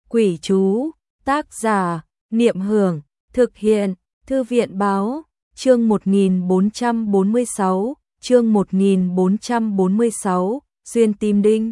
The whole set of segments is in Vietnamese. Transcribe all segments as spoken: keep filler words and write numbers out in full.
Quỷ chú, tác giả, Niệm Hưởng, thực hiện, Thư viện báo, chương một nghìn bốn trăm bốn mươi sáu, chương một nghìn bốn trăm bốn mươi sáu, duyên tìm Đinh.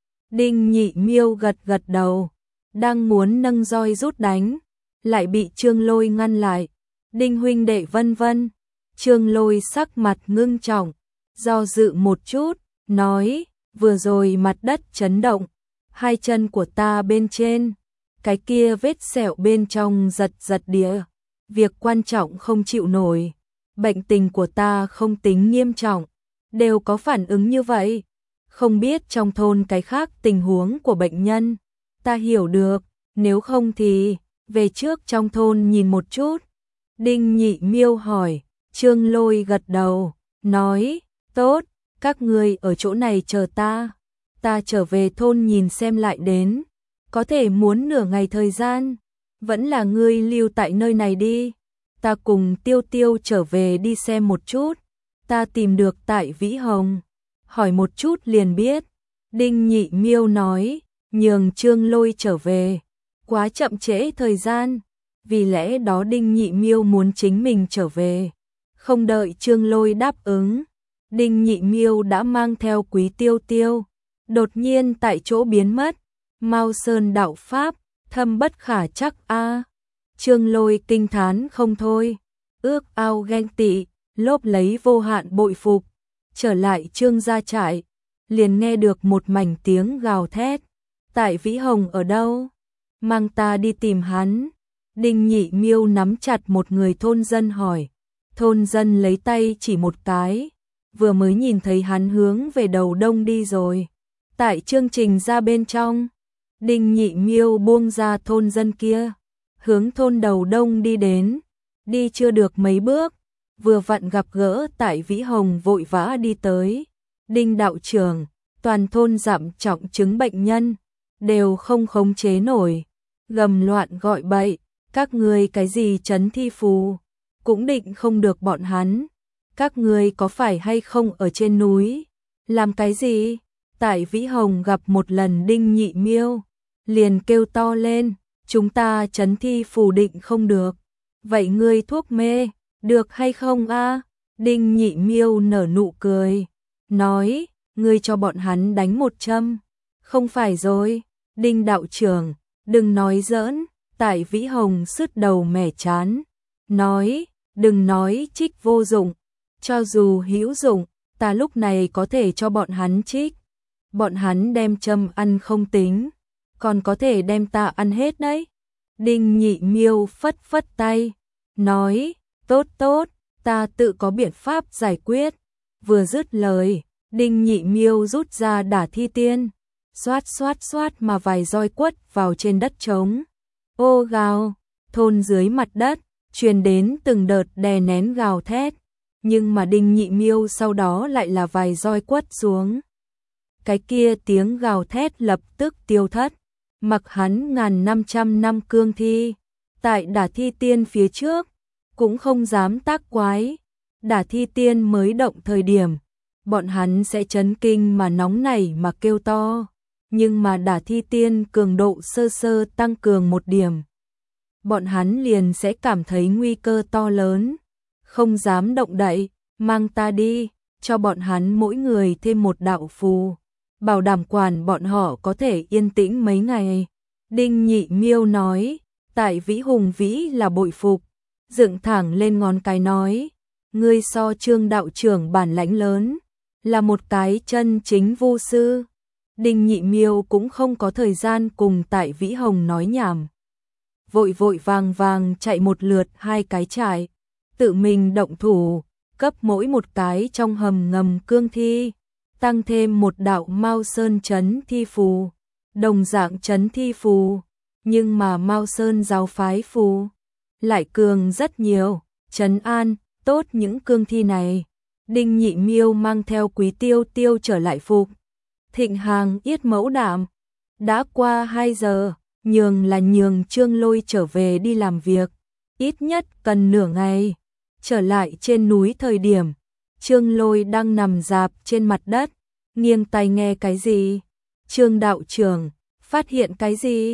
Đinh Nhị Miêu gật gật đầu, đang muốn nâng roi rút đánh, lại bị Trương Lôi ngăn lại. Đinh huynh đệ vân vân. Trương Lôi sắc mặt ngưng trọng, do dự một chút, nói, vừa rồi mặt đất chấn động, hai chân của ta bên trên, cái kia vết sẹo bên trong giật giật đĩa. Việc quan trọng không chịu nổi, bệnh tình của ta không tính nghiêm trọng, đều có phản ứng như vậy. Không biết trong thôn cái khác tình huống của bệnh nhân, ta hiểu được, nếu không thì về trước trong thôn nhìn một chút. Đinh Nhị Miêu hỏi, Trương Lôi gật đầu, nói, tốt, các ngươi ở chỗ này chờ ta, ta trở về thôn nhìn xem lại đến, có thể muốn nửa ngày thời gian, vẫn là ngươi lưu tại nơi này đi, ta cùng Tiêu Tiêu trở về đi xem một chút, ta tìm được tại Vĩ Hồng, hỏi một chút liền biết. Đinh Nhị Miêu nói, nhường Trương Lôi trở về, quá chậm trễ thời gian, vì lẽ đó Đinh Nhị Miêu muốn chính mình trở về. Không đợi Trương Lôi đáp ứng, Đinh Nhị Miêu đã mang theo Quý Tiêu Tiêu, đột nhiên tại chỗ biến mất. Mao Sơn đạo pháp, thâm bất khả chắc a. Trương Lôi kinh thán không thôi, ước ao ghen tị, lốp lấy vô hạn bội phục. Trở lại Trương gia trại, liền nghe được một mảnh tiếng gào thét. Tại Vĩ Hồng ở đâu? Mang ta đi tìm hắn. Đinh Nhị Miêu nắm chặt một người thôn dân hỏi. Thôn dân lấy tay chỉ một cái, vừa mới nhìn thấy hắn hướng về đầu đông đi rồi. Tại chương trình ra bên trong, Đinh Nhị Miêu buông ra thôn dân kia, hướng thôn đầu đông đi đến. Đi chưa được mấy bước, vừa vặn gặp gỡ tại Vĩ Hồng vội vã đi tới. Đinh đạo trưởng, toàn thôn dặm trọng chứng bệnh nhân, đều không khống chế nổi, gầm loạn gọi bậy, các ngươi cái gì trấn thi phù, cũng định không được bọn hắn. Các ngươi có phải hay không ở trên núi, làm cái gì? Tại Vĩ Hồng gặp một lần Đinh Nhị Miêu, liền kêu to lên, chúng ta trấn thi phù định không được. Vậy ngươi thuốc mê, được hay không a? Đinh Nhị Miêu nở nụ cười, nói, ngươi cho bọn hắn đánh một châm. Không phải rồi, Đinh đạo trưởng, đừng nói giỡn. Tại Vĩ Hồng sứt đầu mẻ chán, nói, đừng nói trích vô dụng, cho dù hữu dụng, ta lúc này có thể cho bọn hắn trích. Bọn hắn đem châm ăn không tính, còn có thể đem ta ăn hết đấy. Đinh Nhị Miêu phất phất tay, nói, tốt tốt, ta tự có biện pháp giải quyết. Vừa dứt lời, Đinh Nhị Miêu rút ra đả thi tiên, xoát xoát xoát mà vài roi quất vào trên đất trống. Ô gào, thôn dưới mặt đất, truyền đến từng đợt đè nén gào thét, nhưng mà Đinh Nhị Miêu sau đó lại là vài roi quất xuống. Cái kia tiếng gào thét lập tức tiêu thất, mặc hắn ngàn năm trăm năm cương thi, tại đả thi tiên phía trước, cũng không dám tác quái. Đả thi tiên mới động thời điểm, bọn hắn sẽ chấn kinh mà nóng nảy mà kêu to. Nhưng mà đả thi tiên cường độ sơ sơ tăng cường một điểm, bọn hắn liền sẽ cảm thấy nguy cơ to lớn, không dám động đậy. Mang ta đi, cho bọn hắn mỗi người thêm một đạo phù, bảo đảm quản bọn họ có thể yên tĩnh mấy ngày. Đinh Nhị Miêu nói, tại Vĩ Hùng Vĩ là bội phục, dựng thẳng lên ngón cái nói, ngươi so Trương đạo trưởng bản lãnh lớn, là một cái chân chính vu sư. Đinh Nhị Miêu cũng không có thời gian cùng tại Vĩ Hồng nói nhảm, vội vội vàng vàng chạy một lượt hai cái trại, tự mình động thủ, cấp mỗi một cái trong hầm ngầm cương thi, tăng thêm một đạo Mao Sơn trấn thi phù, đồng dạng trấn thi phù, nhưng mà Mao Sơn giáo phái phù lại cường rất nhiều, trấn an tốt những cương thi này. Đinh Nhị Miêu mang theo Quý Tiêu Tiêu trở lại phục Thịnh Hàng Yết Mẫu Đạm. Đã qua hai giờ, nhường là nhường Trương Lôi trở về đi làm việc, ít nhất cần nửa ngày. Trở lại trên núi thời điểm, Trương Lôi đang nằm rạp trên mặt đất, nghiêng tai nghe cái gì. Trương đạo trưởng, phát hiện cái gì?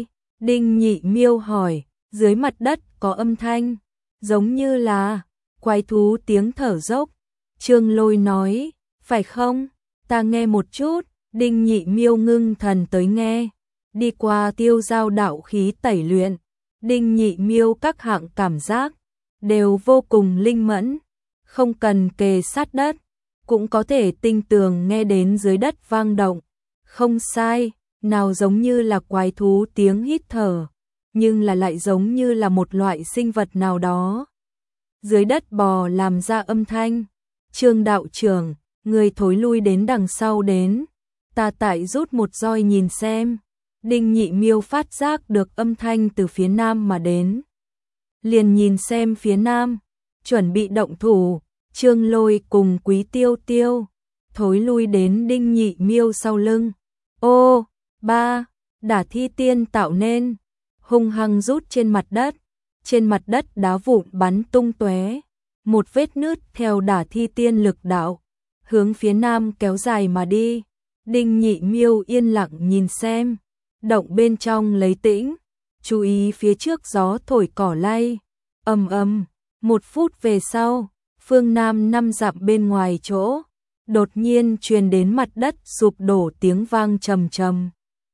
Đinh Nhị Miêu hỏi, dưới mặt đất có âm thanh, giống như là quái thú tiếng thở dốc. Trương Lôi nói, phải không? Ta nghe một chút. Đinh Nhị Miêu ngưng thần tới nghe, đi qua tiêu giao đạo khí tẩy luyện. Đinh Nhị Miêu các hạng cảm giác đều vô cùng linh mẫn, không cần kề sát đất, cũng có thể tinh tường nghe đến dưới đất vang động. Không sai, nào giống như là quái thú tiếng hít thở, nhưng là lại giống như là một loại sinh vật nào đó dưới đất bò làm ra âm thanh. Trương đạo trưởng, người thối lui đến đằng sau đến, ta tại rút một roi nhìn xem. Đinh Nhị Miêu phát giác được âm thanh từ phía nam mà đến, liền nhìn xem phía nam, chuẩn bị động thủ. Trương Lôi cùng Quý Tiêu Tiêu thối lui đến Đinh Nhị Miêu sau lưng. Ô, ba, đả thi tiên tạo nên, hung hăng rút trên mặt đất, trên mặt đất đá vụn bắn tung tóe, một vết nứt theo đả thi tiên lực đạo, hướng phía nam kéo dài mà đi. Đinh Nhị Miêu yên lặng nhìn xem, động bên trong lấy tĩnh, chú ý phía trước gió thổi cỏ lay. Ầm ầm, một phút về sau, phương nam năm dặm bên ngoài chỗ, đột nhiên truyền đến mặt đất sụp đổ tiếng vang trầm trầm.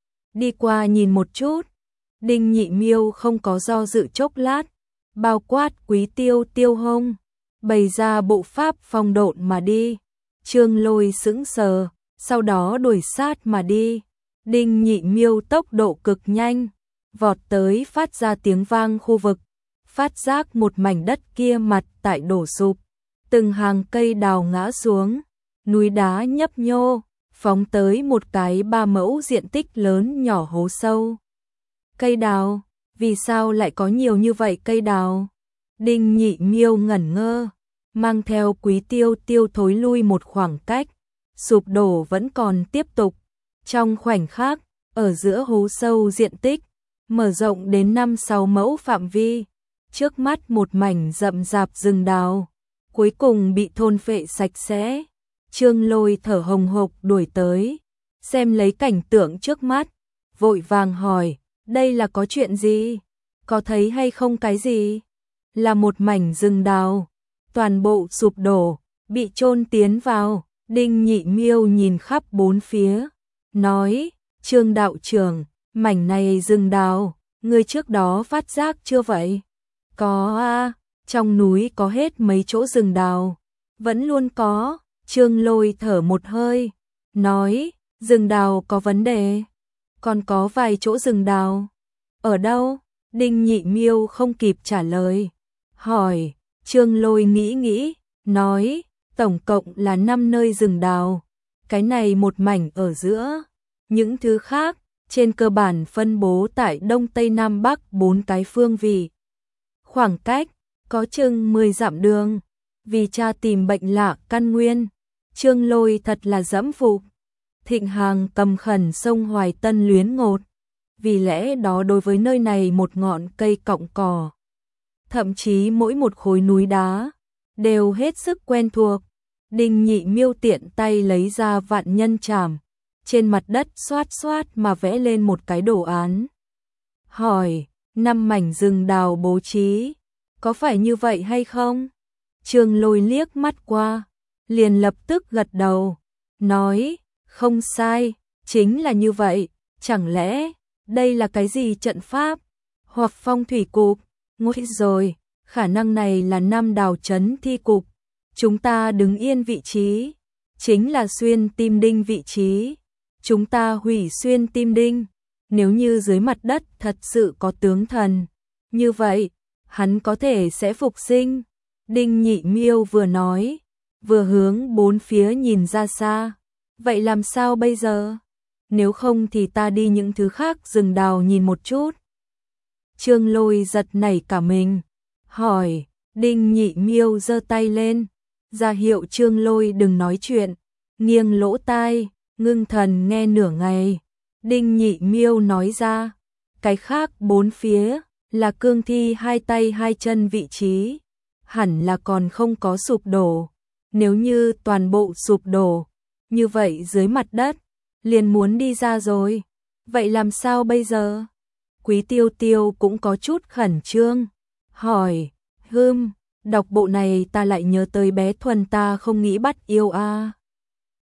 Đi qua nhìn một chút, Đinh Nhị Miêu không có do dự chốc lát, bao quát Quý Tiêu Tiêu hông, bày ra bộ pháp phong độn mà đi. Trương Lôi sững sờ, sau đó đuổi sát mà đi. Đinh Nhị Miêu tốc độ cực nhanh, vọt tới phát ra tiếng vang khu vực, phát giác một mảnh đất kia mặt tại đổ sụp, từng hàng cây đào ngã xuống, núi đá nhấp nhô, phóng tới một cái ba mẫu diện tích lớn nhỏ hố sâu. Cây đào, vì sao lại có nhiều như vậy cây đào? Đinh Nhị Miêu ngẩn ngơ, mang theo Quý Tiêu Tiêu thối lui một khoảng cách, sụp đổ vẫn còn tiếp tục. Trong khoảnh khắc, ở giữa hố sâu diện tích mở rộng đến năm sáu mẫu phạm vi, trước mắt một mảnh rậm rạp rừng đào, cuối cùng bị thôn phệ sạch sẽ. Trương Lôi thở hồng hộc đuổi tới, xem lấy cảnh tượng trước mắt, vội vàng hỏi, đây là có chuyện gì? Có thấy hay không cái gì? Là một mảnh rừng đào, toàn bộ sụp đổ, bị chôn tiến vào. Đinh Nhị Miêu nhìn khắp bốn phía, nói, Trương đạo trưởng, mảnh này rừng đào, người trước đó phát giác chưa vậy? Có a, trong núi có hết mấy chỗ rừng đào, vẫn luôn có. Trương Lôi thở một hơi, nói, rừng đào có vấn đề, còn có vài chỗ rừng đào. Ở đâu? Đinh Nhị Miêu không kịp trả lời, hỏi. Trương Lôi nghĩ nghĩ, nói, tổng cộng là năm nơi rừng đào, cái này một mảnh ở giữa, những thứ khác trên cơ bản phân bố tại đông tây nam bắc bốn cái phương vị. Khoảng cách có chừng mười dặm đường, vì cha tìm bệnh lạ căn nguyên. Trương Lôi thật là dẫm phục. Thịnh Hàng cầm khẩn sông Hoài Tân luyến ngột, vì lẽ đó đối với nơi này một ngọn cây cọng cỏ, thậm chí mỗi một khối núi đá đều hết sức quen thuộc. Đinh Nhị Miêu tiện tay lấy ra vạn nhân trảm, trên mặt đất xoát xoát mà vẽ lên một cái đồ án. Hỏi, năm mảnh rừng đào bố trí, có phải như vậy hay không? Trương Lôi liếc mắt qua, liền lập tức gật đầu, nói, không sai, chính là như vậy. Chẳng lẽ đây là cái gì trận pháp hoặc phong thủy cục? Ngồi rồi, khả năng này là năm đào trấn thi cục. Chúng ta đứng yên vị trí, chính là xuyên tim đinh vị trí. Chúng ta hủy xuyên tim đinh, nếu như dưới mặt đất thật sự có tướng thần, như vậy, hắn có thể sẽ phục sinh. Đinh Nhị Miêu vừa nói, vừa hướng bốn phía nhìn ra xa. Vậy làm sao bây giờ? Nếu không thì ta đi những thứ khác rừng đào nhìn một chút. Trương Lôi giật nảy cả mình, hỏi. Đinh Nhị Miêu giơ tay lên, ra hiệu Trương Lôi đừng nói chuyện, nghiêng lỗ tai, ngưng thần nghe nửa ngày. Đinh Nhị Miêu nói ra, cái khác bốn phía là cương thi hai tay hai chân vị trí, hẳn là còn không có sụp đổ. Nếu như toàn bộ sụp đổ, như vậy dưới mặt đất liền muốn đi ra rồi. Vậy làm sao bây giờ? Quý Tiêu Tiêu cũng có chút khẩn trương, hỏi, hưm, đọc bộ này ta lại nhớ tới bé Thuần ta không nghĩ bắt yêu a.